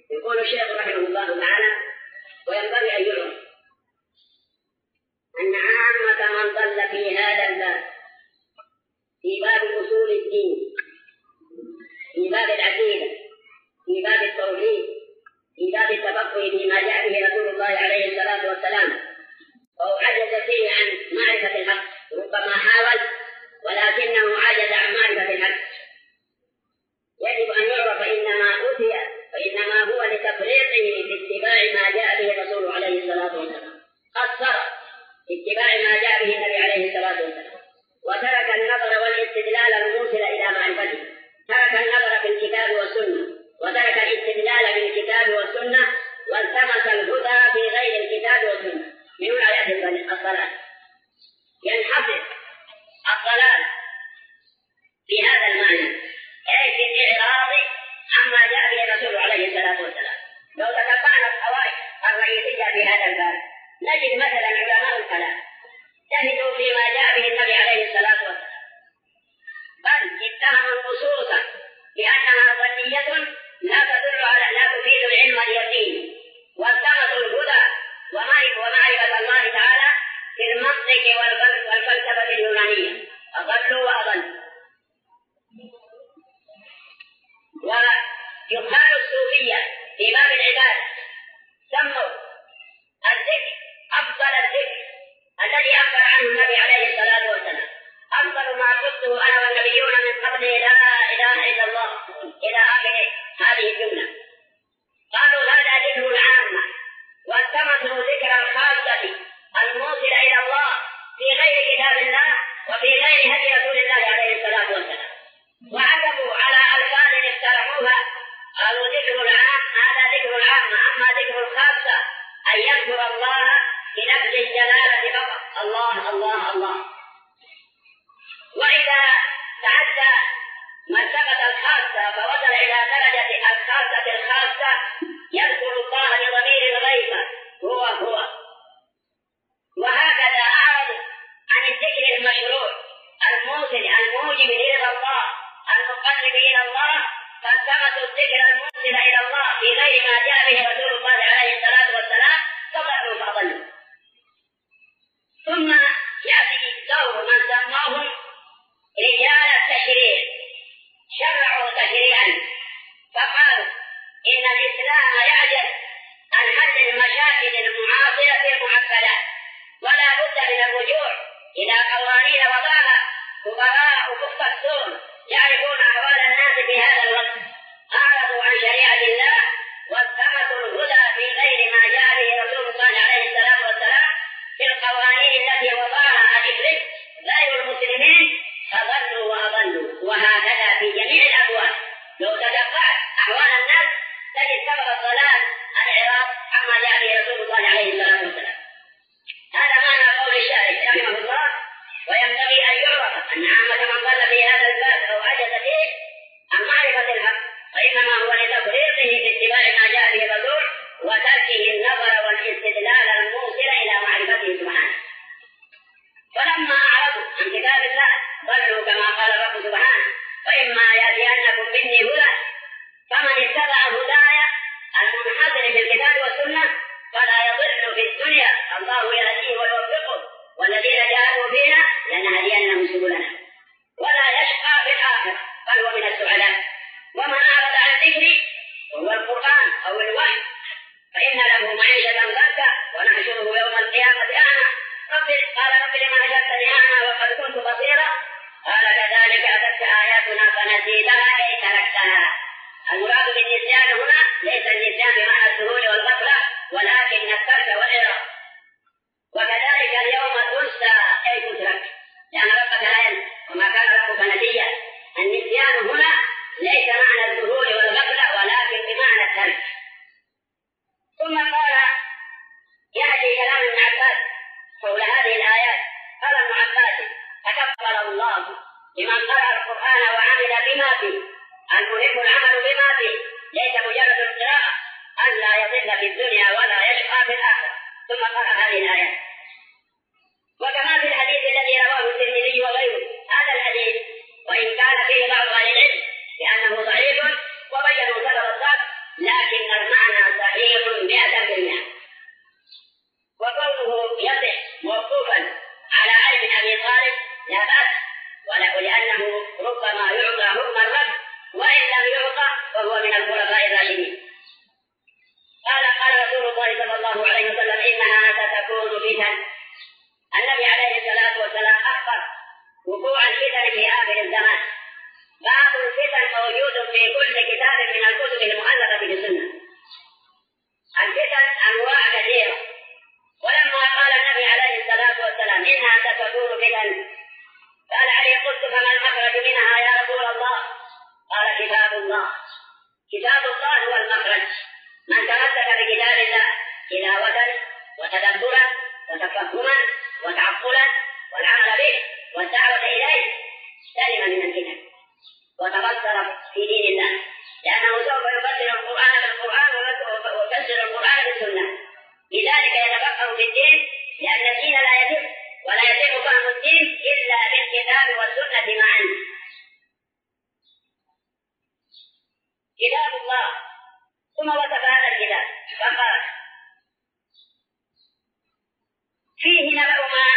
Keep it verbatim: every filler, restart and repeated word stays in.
يقول الشيخ رحمه الله تعالى: وينبغي أن يعرف أن عامة من ضل في هذا الباب، في باب أصول الدين، في باب العقيدة، في باب التوحيد، في باب التفقه فيما جاء به رسول الله عليه الصلاة والسلام، وهو عجز فيه عن معرفة الحق، ربما حاول ولكنه عجز عن معرفة الحق. يجب أن يعرف إنما أوتي فإنما هو لتفريطه في اتباع ما جاء به الرسول عليه الصلاة والسلام، قصر في اتباع ما جاء به النبي عليه الصلاة والسلام، وترك النظر والاستدلال الموصل إلى معرفته، ترك النظر في الكتاب والسنة، وترك الاستدلال بالكتاب والسنة، والتمس الهدى في غير الكتاب والسنة من آيات الضلال. ينحصر الضلال في هذا المعنى، أي في الإعراض عما جاء به الرسول عليه الصلاة والسلام. لو تتبعنا القواعد الرئيسية في هذا الباب نجد مثلا علماء الكلام جهدوا فيما جاء به النبي عليه الصلاة والسلام، بل اتهموا النصوص بأنها ظنية لا تدل على لا تفيد العلم اليقين، والتمسوا الهدى ومعرفة الله تعالى في المنطق والفلسفة اليونانية، أضلوا وأضلوا. ويقال الصوفية في باب العبادة سموا الذكر أفضل الذكر الذي أخبر عنه النبي عليه الصلاة والسلام: أفضل ما قلته أنا والنبيون من قبل لا إله إلا الله، إلى آخر هذه الجملة. قالوا هذا ذكر العامة، والتمسوا ذكر الخاصة الموصل إلى الله في غير كتاب الله وفي غير هدي رسول الله عليه الصلاة والسلام، وعتبوا على ألفاظ اخترعوها. قالوا ذكر العام هذا ذكر العامة، أما ذكر الخاصة أن يذكر الله بلفظ الجلالة فقط: الله الله الله. وإذا تعدى مرتبة الخاصة فوصل إلى درجة الخاصة الخاصة يذكر الله بضمير الغيبة هو هو. وهكذا أعرض عن الذكر المشروع الموصل الموجب إلى الله المقرب إلى الله، فالتمسوا الذكر الموصل إلى الله في غير ما جاء به رسول الله عليه الصلاة والسلام فضلوا فضلوا. ثم يأتي دور من سماهم رجال التشريع، شرعوا تشريعا فقالوا إن الإسلام يعجز عن حل المشاكل المعاصرة المعقدة، ولا بد من الرجوع إلى قوانين وضعها خبراء مختصون يعرفون أحوال الناس في هذا الوقت. أعرضوا عن شريعة الله والتمسوا الهدى في غير ما جاء به رسول الله عليه الصلاة والسلام في القوانين التي وضعها الإبليس غير المسلمين، فضلوا وأضلوا. وهكذا في جميع الأبواب. لو تتبعت أحوال الناس تجد سبب الضلال الإعراض عما جاء به رسول الله عليه الصلاة والسلام. هذا معنى قول الشارع رحمه الله. وينبغي أن يعرف أن عامة من ضل في هذا الباب أو عجز فيه عن معرفة الحق فإنما هو لتفريطه في اتباع ما جاء به الرسول وتركه النظر والاستدلال الموصل إلى معرفته سبحانه. فلما أعرضوا عن كتاب الله ضلوا كما قال الرب سبحانه: وإما يأتينكم مني هدى فمن اتبع هداي المنحصر في الكتاب والسنة فلا يضل في الدنيا، الله يهديه ويوفقه، والذين جاءوا فينا لنهدينهم سبلنا، ولا يشقى في الآخرة بل هو من السعداء. ومن أعرض عن ذكري وهو القرآن أو الوحي فإن له معيشة ضنكا ونحشره يوم القيامة أعمى. رب قال رب لما حشرتني أعمى وقد كنت بصيرا قال كذلك أتتك آياتنا فنسيتها أي تركتها. المراد بالنسيان هنا ليس النسيان بمعنى السهول والغفلة ولكن الترك والإعراض. وكذلك اليوم تنسى أي تترك لأن ربك لا ينسى وما كان ربك نسيا. النسيان هنا ليس معنى السهول والغفلة ولكن بمعنى الترك. ثم قال يأتي كلام ابن عباس حول هذه الآيات. قال ابن عباس: تكبر الله لمن قرأ القرآن وعمل بما فيه. المهم العمل بما فيه ليس مجرد القراءة، أن لا يضل في الدنيا ولا يشقى في الآخرة. ثم قرأ هذه الآيات. وكما في الحديث الذي رواه الترمذي وغيره هذا الحديث وإن كان فيه بعض أهل العلم لأنه ضعيف وبينوا سبب الضعف، لكن المعنى الله هو المخرج. من تمسك بكتاب الله تلاوة وتدبرا وتفهما وتعقلا والعمل به والدعوة إليه سلم من الفتن وتبصر في دين الله، لأنه سوف يفسر القرآن بالقرآن ويفسر القرآن بالسنة. لذلك يتفقه في الدين، لأن الدين لا يتم ولا يتم فهم الدين إلا بالكتاب والسنة معا. كتاب الله، ثم وصف هذا الكتاب فقال: فيه نبأ ما